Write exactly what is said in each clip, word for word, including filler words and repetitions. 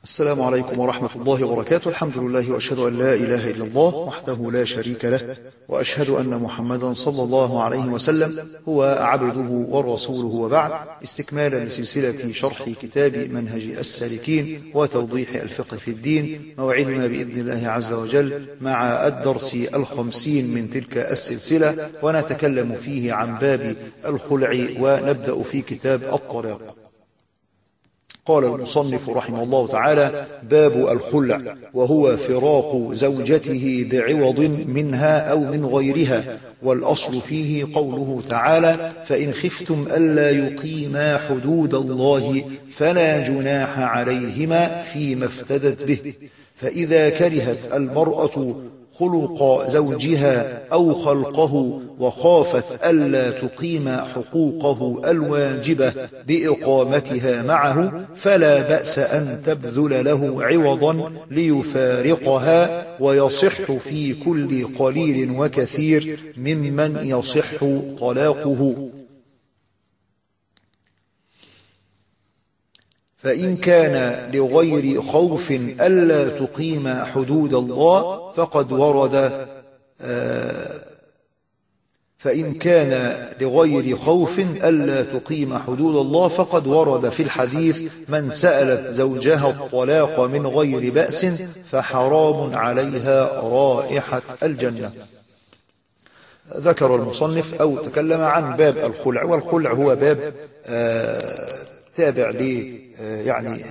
السلام عليكم ورحمة الله وبركاته. الحمد لله وأشهد أن لا إله إلا الله وحده لا شريك له، وأشهد أن محمدا صلى الله عليه وسلم هو عبده ورسوله، وبعد. استكمالا لسلسلة شرح كتاب منهج السالكين وتوضيح الفقه في الدين، موعدنا بإذن الله عز وجل مع الدرس الخمسين من تلك السلسلة، ونتكلم فيه عن باب الخلع، ونبدأ في كتاب الطلاق. قال المصنف رحمه الله تعالى: باب الخلع، وهو فراق زوجته بعوض منها أو من غيرها، والأصل فيه قوله تعالى: فإن خفتم ألا يقيما حدود الله فلا جناح عليهما فيما افتدت به. فإذا كرهت المرأة خلق زوجها أو خلقه وخافت ألا تقيم حقوقه الواجبة بإقامتها معه، فلا بأس أن تبذل له عوضا ليفارقها، ويصح في كل قليل وكثير ممن يصح طلاقه. فإن كان لغير خوف ألا تقيم حدود الله فقد ورد فإن كان لغير خوف ألا تقيم حدود الله فقد ورد في الحديث: من سألت زوجها الطلاق من غير بأس فحرام عليها رائحة الجنة. ذكر المصنف أو تكلم عن باب الخلع، والخلع هو باب تابع ل يعني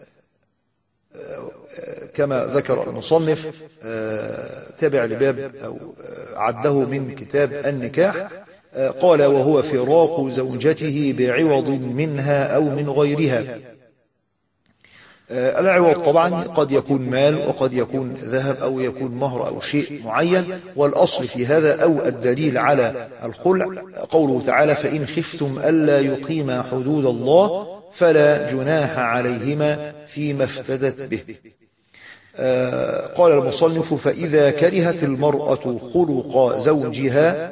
كما ذكر المصنف تابع لباب أو عده من كتاب النكاح. قال: وهو فراق زوجته بعوض منها أو من غيرها. العوض طبعا قد يكون مال، وقد يكون ذهب، أو يكون مهر، أو شيء معين. والأصل في هذا أو الدليل على الخلع قوله تعالى: فإن خفتم ألا يقيما حدود الله فلا جناح عليهما فيما افتدت به. آه قال المصنف: فإذا كرهت المرأة خلق زوجها،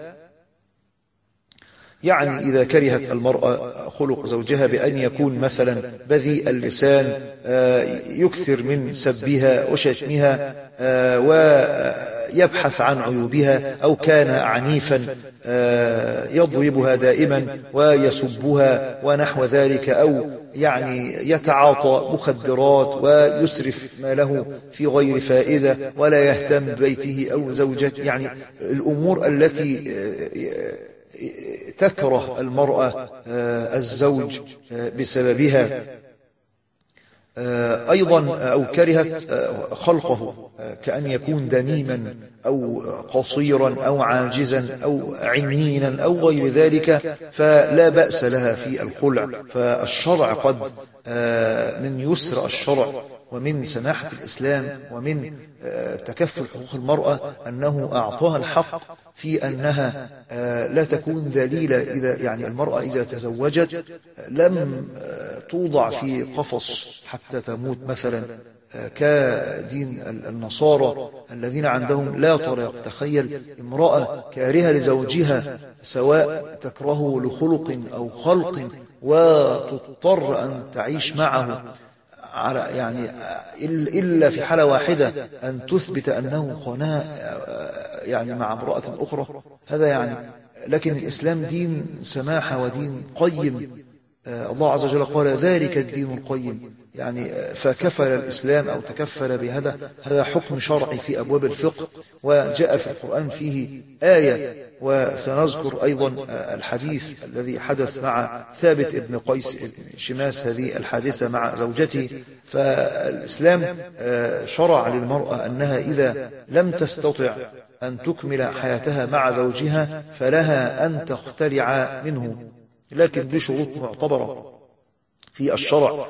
يعني إذا كرهت المرأة خلق زوجها بأن يكون مثلا بذيء اللسان، آه يكثر من سبها وشتمها، آه ويبحث عن عيوبها، أو كان عنيفا يضربها دائما ويسبها ونحو ذلك، أو يعني يتعاطى مخدرات ويسرف ماله في غير فائدة، ولا يهتم ببيته أو زوجته، يعني الأمور التي تكره المرأة الزوج بسببها. أيضا أو كرهت خلقه، كأن يكون دميما أو قصيرا أو عاجزا أو عنينا أو غير ذلك، فلا بأس لها في الخلع. فالشرع قد من يسر الشرع ومن سماحة الإسلام ومن تكفل حقوق المرأة أنه أعطاها الحق في أنها لا تكون ذليلة. إذا يعني المرأة إذا تزوجت لم توضع في قفص حتى تموت مثلا، كدين النصارى الذين عندهم لا طلاق. تخيل امرأة كارهة لزوجها، سواء تكرهه لخلق أو خلق، وتضطر أن تعيش معه على يعني إلا في حالة واحدة، أن تثبت أنه خناء يعني مع امرأة أخرى. هذا يعني، لكن الإسلام دين سماحة ودين قيم. الله عز وجل قال: ذلك الدين القيم، يعني فكفل الإسلام أو تكفل بهذا. هذا حكم شرعي في أبواب الفقه، وجاء في القرآن فيه آية. وسنذكر أيضا الحديث الذي حدث مع ثابت ابن قيس ابن شماس، هذه الحادثة مع زوجته. فالإسلام شرع للمرأة أنها إذا لم تستطع أن تكمل حياتها مع زوجها فلها أن تختلع منه، لكن بشروط معتبرة في الشرع.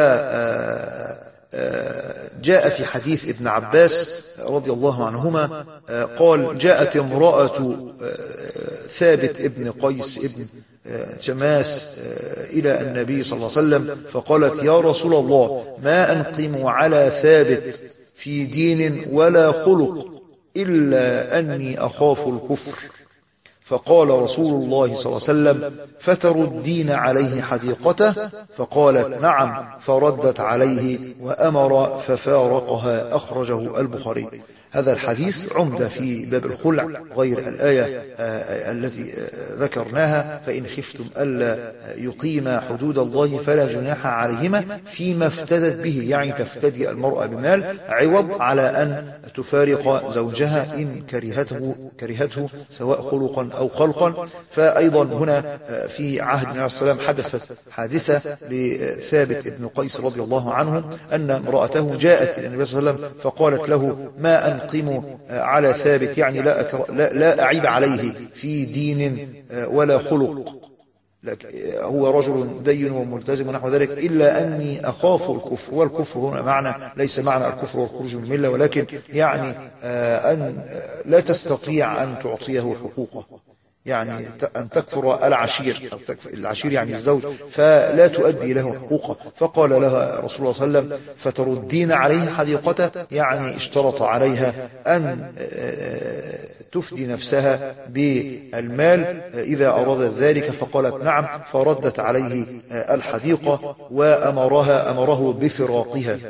فجاء في حديث ابن عباس رضي الله عنهما قال: جاءت امرأة ثابت ابن قيس ابن شماس إلى النبي صلى الله عليه وسلم فقالت: يا رسول الله، ما أنقم على ثابت في دين ولا خلق إلا أني أخاف الكفر. فقال رسول الله صلى الله عليه وسلم: فتردين عليه حديقته؟ فقالت: نعم. فردت عليه وأمر ففارقها. أخرجه البخاري. هذا الحديث عمدة في باب الخلع غير الآية التي ذكرناها: فإن خفتم ألا يقيما حدود الله فلا جناح عليهما فيما افتدت به، يعني تفتدي المرأة بمال عوض على أن تفارق زوجها إن كرهته, كرهته سواء خلقا أو خلقا. فأيضا هنا في عهد النبي عليه الصلاة والسلام حدثت حادثة لثابت بن قيس رضي الله عنه أن امرأته جاءت إلى النبي صلى الله عليه وسلم فقالت له: ما أنقم على ثابت، يعني لا, لا, لا أعيب عليه في دين ولا خلق، هو رجل دين وملتزم ونحو ذلك، إلا أني أخاف الكفر. والكفر هنا معنى ليس معنى الكفر والخروج من الملة، ولكن يعني أن لا تستطيع أن تعطيه حقوقه، يعني أن تكفر العشير، أو تكفر العشير يعني الزوج، فلا تؤدي له حقوقه. فقال لها رسول الله صلى الله عليه وسلم: فتردين عليه حديقته، يعني اشترط عليها أن تفدي نفسها بالمال إذا أرادت ذلك، فقالت: نعم. فردت عليه الحديقة وأمرها أمره بفراقها.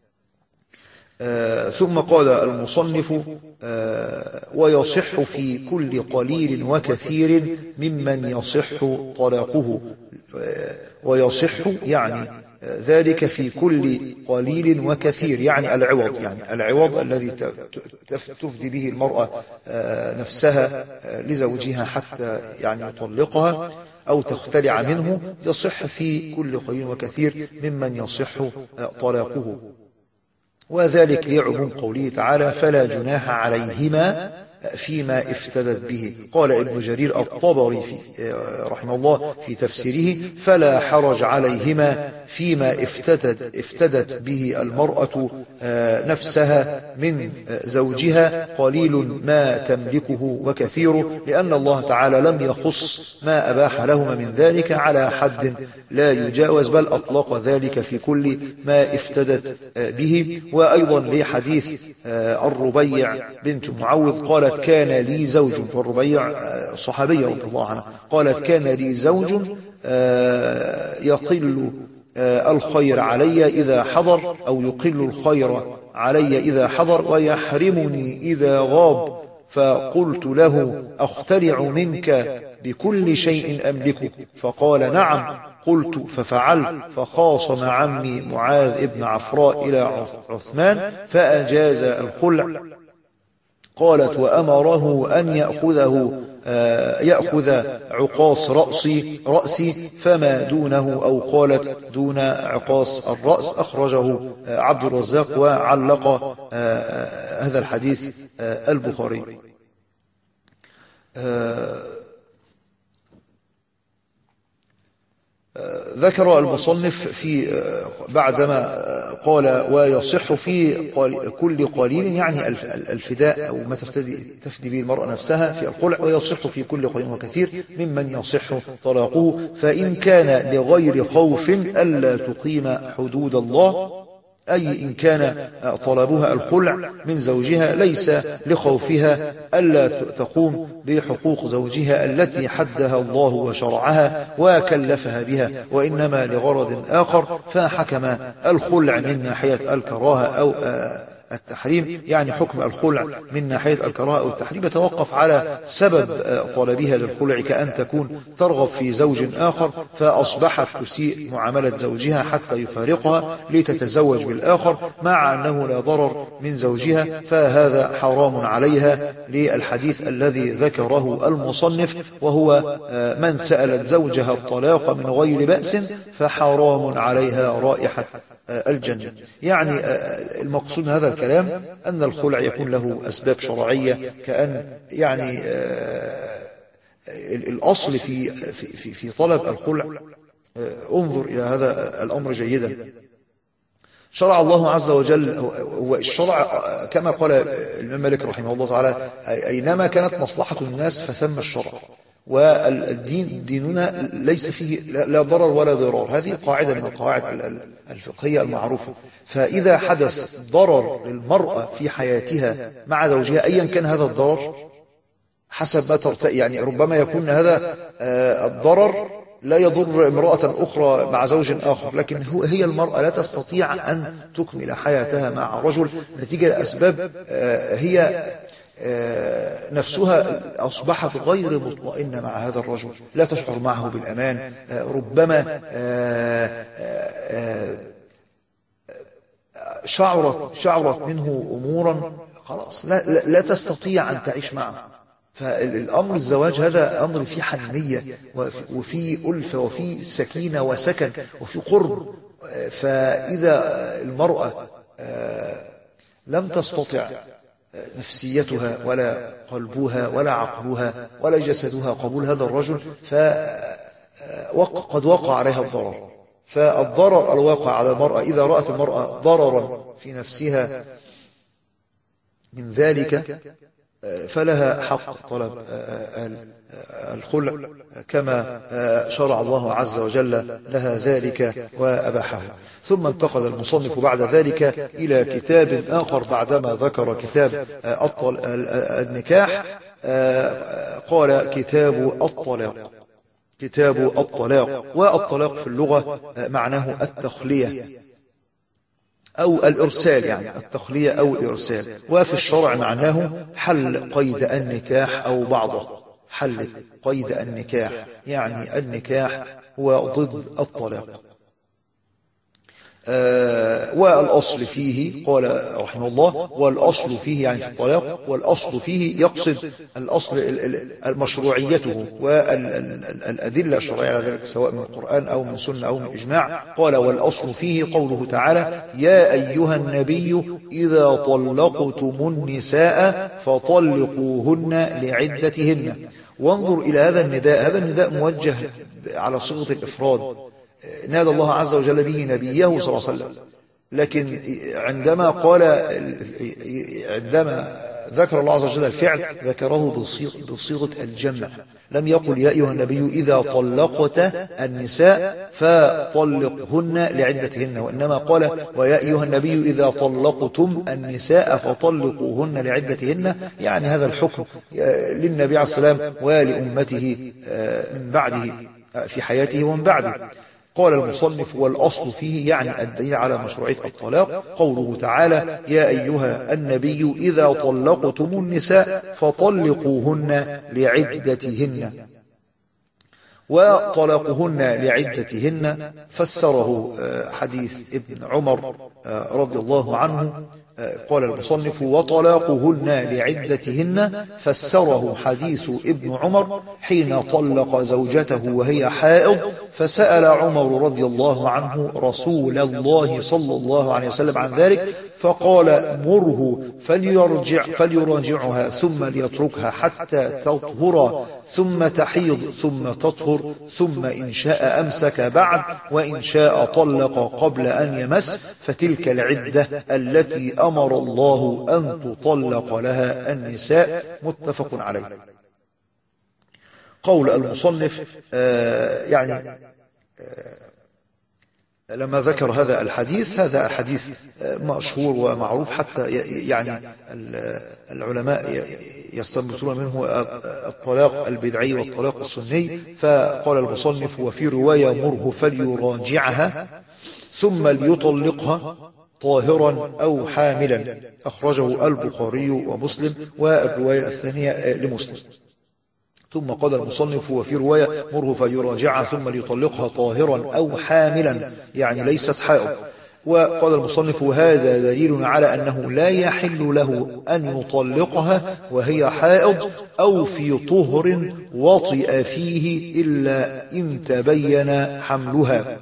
آه ثم قال المصنف: آه ويصح في كل قليل وكثير ممن يصح طلاقه. آه ويصح يعني آه ذلك في كل قليل وكثير، يعني العوض، يعني العوض الذي تفدي به المرأة آه نفسها آه لزوجها حتى يعني يطلقها أو تختلع منه، يصح في كل قليل وكثير ممن يصح آه طلاقه. وذلك لعموم قوله تعالى: فلا جناح عليهما فيما افتدت به. قال ابن جرير الطبري في رحمه الله في تفسيره: فلا حرج عليهما فيما افتدت, افتدت به المرأة نفسها من زوجها، قليل ما تملكه وكثير، لأن الله تعالى لم يخص ما أباح لهما من ذلك على حد لا يجاوز، بل أطلق ذلك في كل ما افتدت به. وأيضا لحديث الربيع بنت معوذ قالت: كان لي زوج، والربيع صحابية رضي الله عنها، قالت: كان لي زوج يقل الخير علي إذا حضر، أو يقل الخير علي إذا حضر ويحرمني إذا غاب، فقلت له: أختلع منك بكل شيء أملكه؟ فقال: نعم. قلت: ففعل. فخاصم عمي معاذ ابن عفراء إلى عثمان فأجاز الخلع. قالت: وأمره أن يأخذه يأخذ عقاص رأسي, رأسي فما دونه، أو قالت دون عقاص الرأس. أخرجه عبد الرزاق وعلق هذا الحديث البخاري. ذكر المصنف في بعدما قال: ويصح في كل قليل، يعني الفداء أو ما تفتدي تفدي به المرأة نفسها في الخلع، ويصح في كل قليل وكثير ممن يصح طلاقه، فإن كان لغير خوف ألا تقيم حدود الله، أي إن كان طلبها الخلع من زوجها ليس لخوفها ألا تقوم بحقوق زوجها التي حدها الله وشرعها وكلفها بها، وإنما لغرض آخر، فحكم الخلع من ناحية الكراهة أو التحريم. يعني حكم الخلع من ناحية الكراهة أو التحريم يتوقف على سبب طلبها للخلع، كأن تكون ترغب في زوج آخر فأصبحت تسيء معاملة زوجها حتى يفارقها لتتزوج بالآخر، مع أنه لا ضرر من زوجها، فهذا حرام عليها للحديث الذي ذكره المصنف، وهو: من سألت زوجها الطلاق من غير بأس فحرام عليها رائحة الجنة. يعني المقصود هذا الكلام أن الخلع يكون له أسباب شرعية، كأن يعني الأصل في في في طلب الخلع. انظر إلى هذا الأمر جيدا. شرع الله عز وجل، هو الشرع كما قال الإمام مالك رحمه الله تعالى: أينما كانت مصلحة الناس فثم الشرع، والدين ديننا ليس فيه لا ضرر ولا ضرار. هذه قاعدة من القواعد الفقهية المعروفة. فإذا حدث ضرر للمرأة في حياتها مع زوجها أيا كان هذا الضرر، حسب ما ترتقي، يعني ربما يكون هذا الضرر لا يضر امرأة أخرى مع زوج آخر، لكن هي المرأة لا تستطيع أن تكمل حياتها مع رجل نتيجة لأسباب هي نفسها أصبحت غير مطمئنة مع هذا الرجل، لا تشعر معه بالأمان، ربما شعرت شعرت منه أمورا خلاص لا, لا, لا تستطيع أن تعيش معه. فالأمر الزواج هذا أمر فيه حنية وفيه ألفة وفيه سكينة وسكن وفيه قرب. فإذا المرأة لم تستطع نفسيتها ولا قلبها ولا عقلها ولا جسدها قبول هذا الرجل فقد وقع عليها الضرر. فالضرر الواقع على المرأة إذا رأت المرأة ضررا في نفسها من ذلك فلها حق طلب الخلع كما شرع الله عز وجل لها ذلك وأباحه. ثم انتقل المصنف بعد ذلك إلى كتاب آخر بعدما ذكر كتاب النكاح، قال كتاب الطلاق. كتاب الطلاق، والطلاق في اللغة معناه التخلية أو الإرسال، يعني التخلية أو الإرسال، وفي الشرع معناه حل قيد النكاح أو بعضه. حل قيد النكاح يعني النكاح هو ضد الطلاق. آه والأصل فيه قال رحمه الله والأصل فيه يعني في الطلاق، والأصل فيه يقصد الأصل المشروعيته والأدلة الشرعية على ذلك سواء من القرآن أو من سنة أو من إجماع. قال والأصل فيه قوله تعالى يا أيها النبي إذا طلقتم النساء فطلقوهن لعدتهن. وانظر إلى هذا النداء، هذا النداء موجه على صيغة الإفراد، نادى الله عز وجل به نبيه صلى الله عليه وسلم، لكن عندما قال عندما ذكر الله عز وجل الفعل ذكره بصيغة الجمع، لم يقل يا أيها النبي إذا طلقت النساء فطلقهن لعدتهن، وإنما قال ويا أيها النبي إذا طلقتم النساء فطلقوهن لعدتهن، يعني هذا الحكم للنبي عليه السلام ولأمته من بعده في حياته ومن بعده. قال المصنف والأصل فيه يعني الدليل على مشروعية الطلاق قوله تعالى يا أيها النبي إذا طلقتم النساء فطلقوهن لعدتهن. وطلاقهن لعدتهن فسره حديث ابن عمر رضي الله عنه. قال المصنف وطلاقهن لعدتهن فسره حديث ابن عمر حين طلق زوجته وهي حائض، فسأل عمر رضي الله عنه رسول الله صلى الله عليه وسلم عن ذلك فقال مره فليرجع فليراجعها ثم ليتركها حتى تطهر ثم تحيض ثم تطهر ثم إن شاء أمسك بعد وإن شاء طلق قبل أن يمس فتلك العدة التي أمر الله أن تطلق لها النساء. متفق عليه. قول المصنف آه يعني آه لما ذكر هذا الحديث، هذا الحديث مشهور ومعروف حتى يعني العلماء يستنبطون منه الطلاق البدعي والطلاق السني. فقال المصنف وفي رواية مره فليراجعها ثم ليطلقها طاهرا أو حاملا، أخرجه البخاري ومسلم، والرواية الثانية لمسلم. ثم قال المصنف وفي رواية مره فليراجعها ثم ليطلقها طاهرا أو حاملا يعني ليست حائض. وقال المصنف وهذا دليل على أنه لا يحل له أن يطلقها وهي حائض أو في طهر وطئ فيه إلا إن تبين حملها.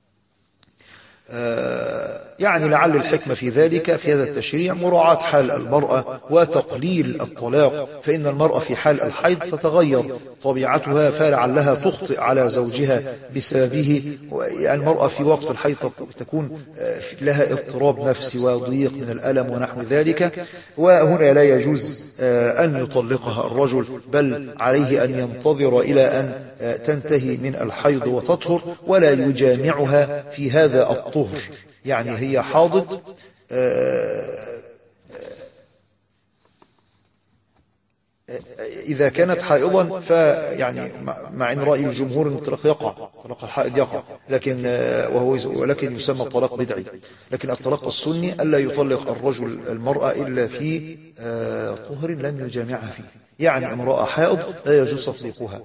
آه يعني لعل الحكمة في ذلك في هذا التشريع مراعاة حال المرأة وتقليل الطلاق، فإن المرأة في حال الحيض تتغير طبيعتها فلعلها تخطئ على زوجها بسببه. يعني المرأة في وقت الحيض تكون لها اضطراب نفسي وضيق من الألم ونحو ذلك، وهنا لا يجوز أن يطلقها الرجل، بل عليه أن ينتظر إلى أن تنتهي من الحيض وتطهر ولا يجامعها في هذا الطهر. يعني هي حاضت إذا كانت حائضا فيعني مع إن رأي الجمهور أن الطلاق يقع، طلاق الحائض يقع، لكن وهو ولكن يسمى الطلاق بدعي. لكن الطلاق السني ألا يطلق الرجل المرأة إلا في طهر لم يجامعها فيه، يعني امرأة حائض لا يجوز تطليقها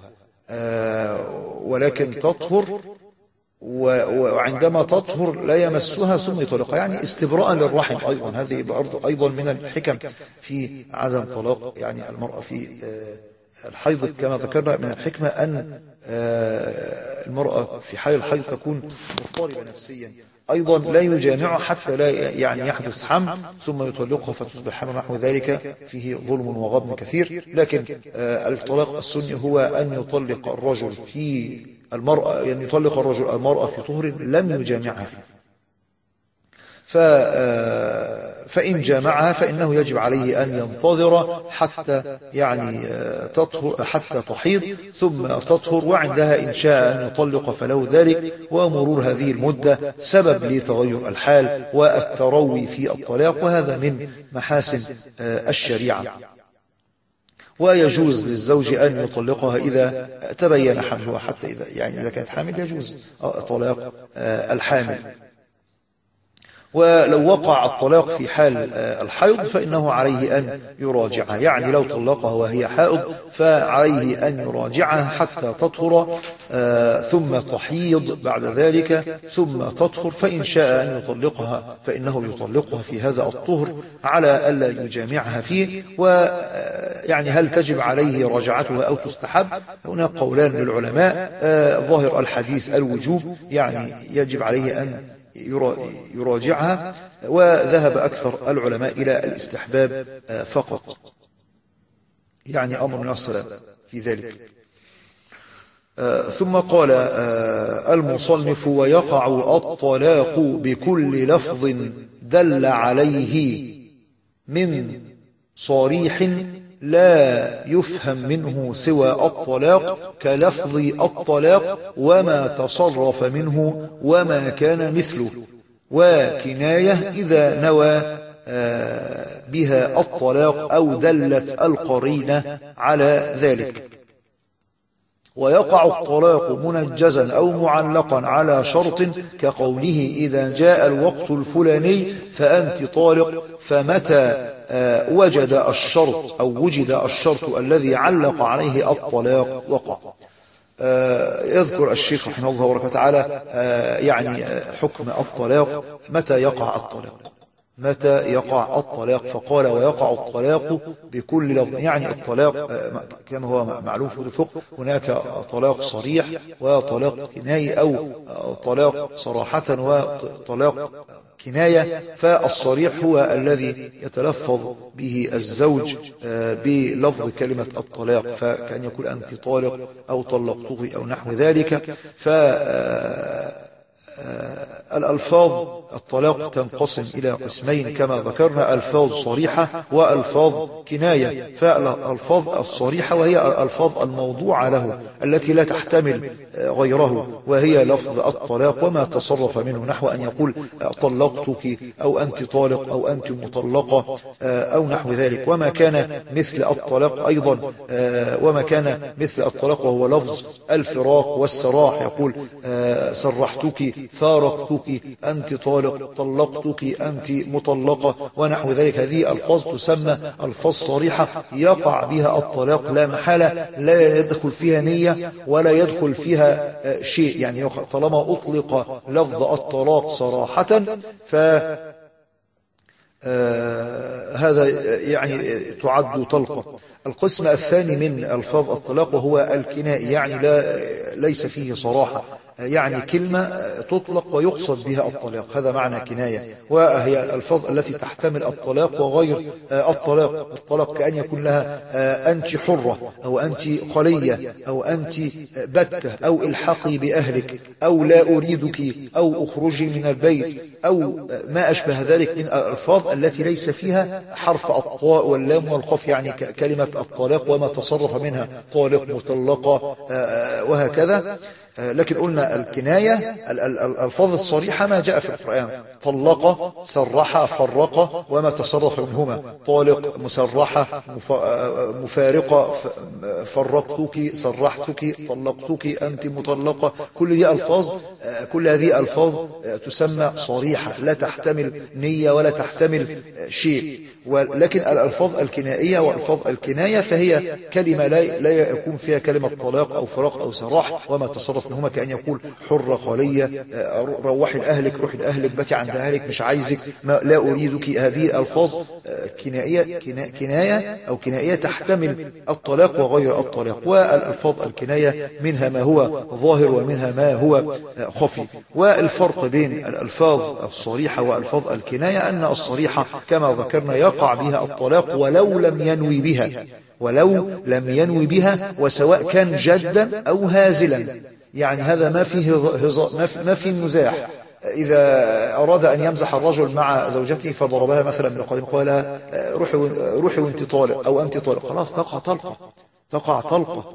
ولكن تطهر، وعندما تطهر لا يمسها ثم يطلقها، يعني استبراء للرحم. أيضا هذه أيضا من الحكم في عدم طلاق يعني المرأة في الحيض، كما ذكرنا من الحكمة أن المرأة في حال الحيض تكون مضطربة نفسيا. أيضا لا يجامع حتى لا يعني يحدث حمل ثم يطلقها فتصبح حمل، نحو ذلك فيه ظلم وغبن كثير. لكن الطلاق السني هو أن يطلق الرجل في المرأة، يعني يطلق الرجل المرأة في طهر لم يجامعها فيه، فإن جامعها فإنه يجب عليه أن ينتظر حتى يعني تطهر، حتى تحيض ثم تطهر، وعندها إن شاء أن يطلق فله ذلك. ومرور هذه المدة سبب لتغير الحال والتروي في الطلاق، وهذا من محاسن الشريعة. ويجوز للزوج أن يطلقها إذا تبين حملها، حتى إذا يعني إذا كانت حامل يجوز طلاق الحامل. ولو وقع الطلاق في حال الحيض فإنه عليه أن يراجعها، يعني لو طلقها وهي حائض فعليه أن يراجعها حتى تطهر ثم تحيض بعد ذلك ثم تطهر، فإن شاء أن يطلقها فإنه يطلقها في هذا الطهر على ألا يجامعها فيه. ويعني هل تجب عليه راجعتها أو تستحب؟ هناك قولان للعلماء، ظاهر الحديث الوجوب، يعني يجب عليه أن يراجعها، وذهب أكثر العلماء إلى الاستحباب فقط، يعني أمر من الصلاة في ذلك. ثم قال المصنف ويقع الطلاق بكل لفظ دل عليه من صريح لا يفهم منه سوى الطلاق، كلفظ الطلاق وما تصرف منه وما كان مثله، وكناية إذا نوى بها الطلاق أو دلت القرينة على ذلك. ويقع الطلاق منجزا أو معلقا على شرط كقوله إذا جاء الوقت الفلاني فأنت طالق، فمتى وجد الشرط أو وجد الشرط الذي علق عليه الطلاق وقع. يذكر الشيخ رحمه الله وبركاته يعني حكم الطلاق، متى يقع الطلاق، متى يقع الطلاق، فقال ويقع الطلاق بكل لفظ، يعني الطلاق كما هو معلوم في الفقه هناك طلاق صريح وطلاق كناية أو طلاق صراحة وطلاق كناية. فالصريح هو الذي يتلفظ به الزوج بلفظ كلمة الطلاق، فكأن يقول أنت طالق أو طلقته أو نحو ذلك. ف الألفاظ الطلاق تنقسم إلى قسمين كما ذكرنا، ألفاظ صريحة وألفاظ كناية. فالألفاظ الصريحة وهي الألفاظ الموضوعة له التي لا تحتمل غيره، وهي لفظ الطلاق وما تصرف منه، نحو أن يقول طلقتك أو أنت طالق أو أنت مطلقة أو نحو ذلك. وما كان مثل الطلاق أيضا، وما كان مثل الطلاق وهو لفظ الفراق والسراح، يقول سرحتك، فارقتك، أنت طالق، طلقتك، أنت مطلقة ونحو ذلك. هذه ألفاظ تسمى ألفاظ صريحة يقع بها الطلاق لا محالة، لا يدخل فيها نية ولا يدخل فيها شيء، يعني طالما أطلق لفظ الطلاق صراحة فهذا يعني تعد طلقة. القسم الثاني من ألفاظ الطلاق وهو الكنائي، يعني لا ليس فيه صراحة، يعني كلمة تطلق ويقصد بها الطلاق، هذا معنى كناية. وهي الألفاظ التي تحتمل الطلاق وغير الطلاق. الطلاق كأن يكون لها أنت حرة أو أنت خلية أو أنت بتة أو الحقي بأهلك أو لا أريدك أو أخرجي من البيت أو ما أشبه ذلك من الألفاظ التي ليس فيها حرف الطاء واللام والقاف، يعني كلمة الطلاق وما تصرف منها، طالق، مطلقة وهكذا. لكن قلنا الكناية الألفاظ الصريحة ما جاء في القرآن: طلق، سرح، فرق، وما تصرف منهما. طالق، مسرحة، مفارقة، فرقتك، سرحتك، طلقتك، أنت مطلقة. كل دي ألفاظ، كل هذه ألفاظ تسمى صريحة، لا تحتمل نية ولا تحتمل شيء. ولكن الألفاظ الكنائية وألفاظ الكناية فهي كلمة لا يكون فيها كلمة طلاق أو فراق أو سراح وما تصرف منهما، كأن يقول حرة، خالية، روحي لأهلك، روحي لأهلك، باتي عند أهلك، مش عايزك، ما لا أريدك. هذه ألفاظ كنائية كناية أو كنائية تحتمل الطلاق وغير الطلاق. والألفاظ الكناية منها ما هو ظاهر ومنها ما هو خفي. والفرق بين الألفاظ الصريحة وألفاظ الكناية أن الصريحة كما ذكرنا يقع بها الطلاق ولو لم ينوي بها، ولو لم ينوي بها، وسواء كان جدا أو هازلا. يعني هذا ما فيه ما فيه مزاح. إذا أراد أن يمزح الرجل مع زوجته فضربها مثلا بالقدم، قال لها روحي روحي وانت طالق أو أنت طالق، خلاص تقع طلقة، تقع طلقة.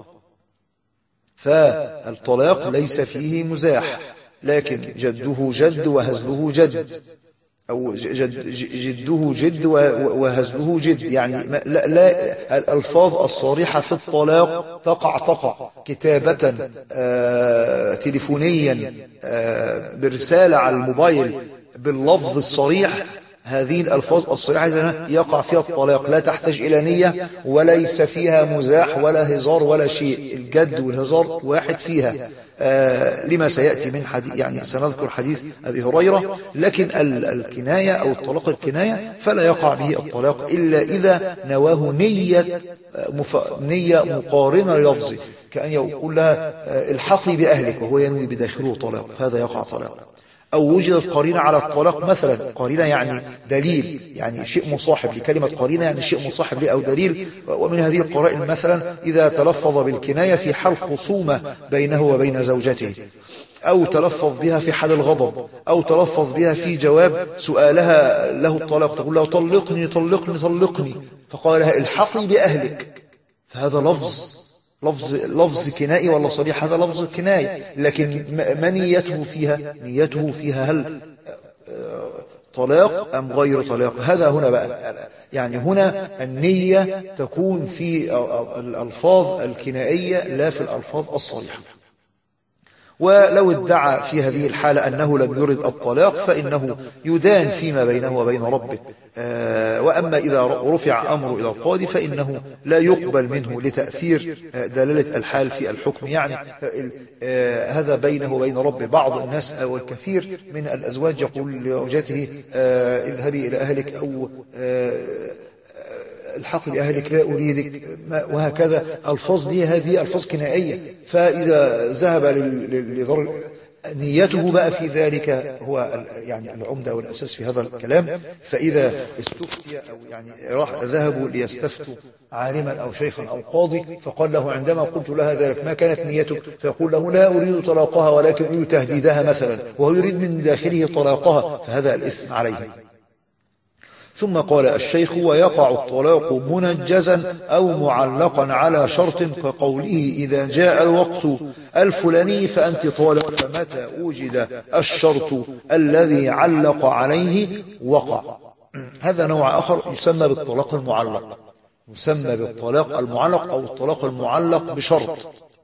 فالطلاق ليس فيه مزاح، لكن جده جد وهزله جد، أو جد جده جد وهزله جد. يعني لا, لا الألفاظ الصريحة في الطلاق تقع تقع كتابة، آه، تليفونيا، آه، برسالة على الموبايل باللفظ الصريح. هذه الألفاظ الصريحة يقع فيها الطلاق، لا تحتاج إلى نية، وليس فيها مزاح ولا هزار ولا شيء. الجد والهزار واحد فيها، آه لما سيأتي من حديث، يعني سنذكر حديث أبي هريرة. لكن الكناية أو الطلاق الكناية فلا يقع به الطلاق إلا إذا نواه نية مف... نية مقارنة للفظه، كأن يقول لها الحقي بأهلك وهو ينوي بداخله طلاق، فهذا يقع طلاق. أو وجدت قرينة على الطلاق، مثلا قرينة يعني دليل، يعني شيء مصاحب لكلمة قرينة، يعني شيء مصاحب ليه أو دليل. ومن هذه القرائن مثلا إذا تلفظ بالكناية في حال خصومة بينه وبين زوجته، أو تلفظ بها في حال الغضب، أو تلفظ بها في جواب سؤالها له الطلاق، تقول له طلقني طلقني طلقني، فقال لها الحقي بأهلك، فهذا لفظ لفظ لفظ كنائي ولا صريح؟ هذا لفظ كنائي. لكن ما نيته فيها؟ نيته فيها هل طلاق أم غير طلاق؟ هذا هنا بقى، يعني هنا النية تكون في الألفاظ الكنائية لا في الألفاظ الصريحة. ولو ادعى في هذه الحالة أنه لم يرد الطلاق فإنه يدان فيما بينه وبين ربه. آه وأما إذا رفع أمره إلى القاضي فإنه لا يقبل منه لتأثير دلالة الحال في الحكم. يعني آه هذا بينه وبين ربه. بعض الناس أو الكثير من الأزواج يقول لزوجته آه اذهبي إلى أهلك، أو آه الحق لأهلك لا أريدك، وهكذا. الفاظ دي هذه الفاظ كنائية. فإذا ذهب لضر نيته بقى في ذلك هو يعني العمدة والأساس في هذا الكلام. فإذا استفتي أو يعني راح ذهبوا ليستفتوا عالما أو شيخا أو قاضي، فقال له عندما قلت لها ذلك ما كانت نيتك؟ فيقول له لا أريد طلاقها ولكن أريد تهديدها مثلا، وهو يريد من داخله طلاقها، فهذا الإثم عليه. ثم قال الشيخ ويقع الطلاق منجزا أو معلقا على شرط، كقوله إذا جاء الوقت الفلاني فأنت طالق، فمتى وجد الشرط الذي علق عليه وقع. هذا نوع آخر يسمى بالطلاق المعلق، يسمى بالطلاق المعلق أو الطلاق المعلق بشرط.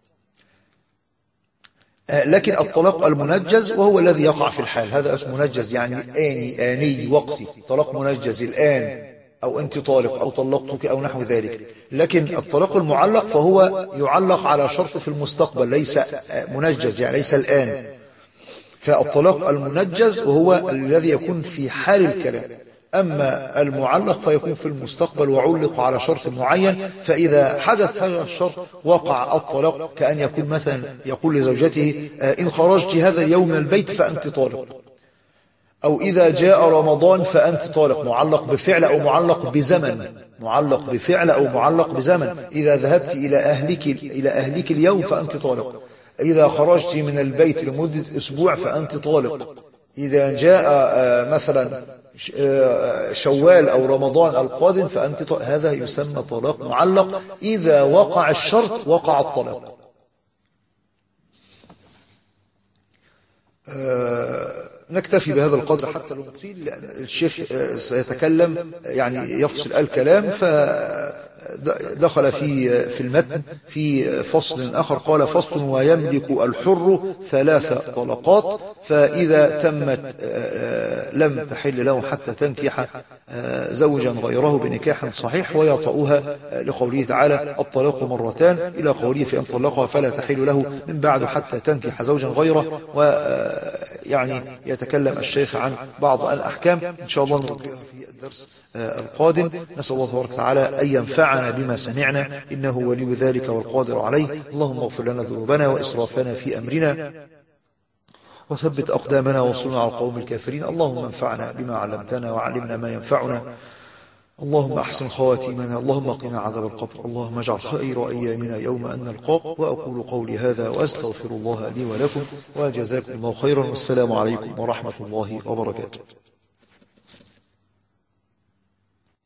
لكن الطلاق المنجز وهو الذي يقع في الحال، هذا اسمه منجز، يعني آني آني وقتي، طلاق منجز الآن، أو أنت طالق أو طلقتك أو نحو ذلك. لكن الطلاق المعلق فهو يعلق على شرط في المستقبل، ليس منجز، يعني ليس الآن. فالطلاق المنجز وهو الذي يكون في حال الكلام، أما المعلق فيكون في المستقبل وعلق على شرط معين. فإذا حدث هذا الشرط وقع الطلاق، كأن يكون مثلا يقول لزوجته إن خرجت هذا اليوم من البيت فأنت طالق، أو إذا جاء رمضان فأنت طالق، معلق بفعل أو معلق بزمن، معلق بفعل أو معلق بزمن. إذا ذهبت إلى أهلك إلى أهلك اليوم فأنت طالق، إذا خرجت من البيت لمدة أسبوع فأنت طالق، إذا جاء مثلا شوال أو رمضان القادم فأنت طالق. هذا يسمى طلاق معلق. إذا وقع الشرط وقع الطلاق. آه نكتفي بهذا القدر حتى لو نطيل، لأن الشيخ سيتكلم يعني يفصل الكلام، فدخل في في المتن في فصل آخر قال: فصل: ويملك الحر ثلاث طلقات، فإذا تمت لم تحل له حتى تنكح زوجا غيره بنكاح صحيح ويطأها، لقوله تعالى: الطلاق مرتان، إلى قوله: فإن طلقها فلا تحل له من بعد حتى تنكح زوجا غيره. ويعني يتكلم الشيخ عن بعض الأحكام إن شاء الله نرجعها في الدرس القادم. نسأل الله تبارك وتعالى أن ينفعنا بما سمعنا، إنه ولي ذلك والقادر عليه. اللهم اغفر لنا ذنوبنا وإسرافنا في أمرنا، وثبت أقدامنا وانصرنا على القوم الكافرين. اللهم انفعنا بما علمتنا وعلمنا ما ينفعنا. اللهم أحسن خواتيمنا. اللهم قنا عذاب القبر. اللهم اجعل خير أيامنا يوم أن نلقاك. وأقول قولي هذا وأستغفر الله لي ولكم، وجزاكم الله خيرا، والسلام عليكم ورحمة الله وبركاته.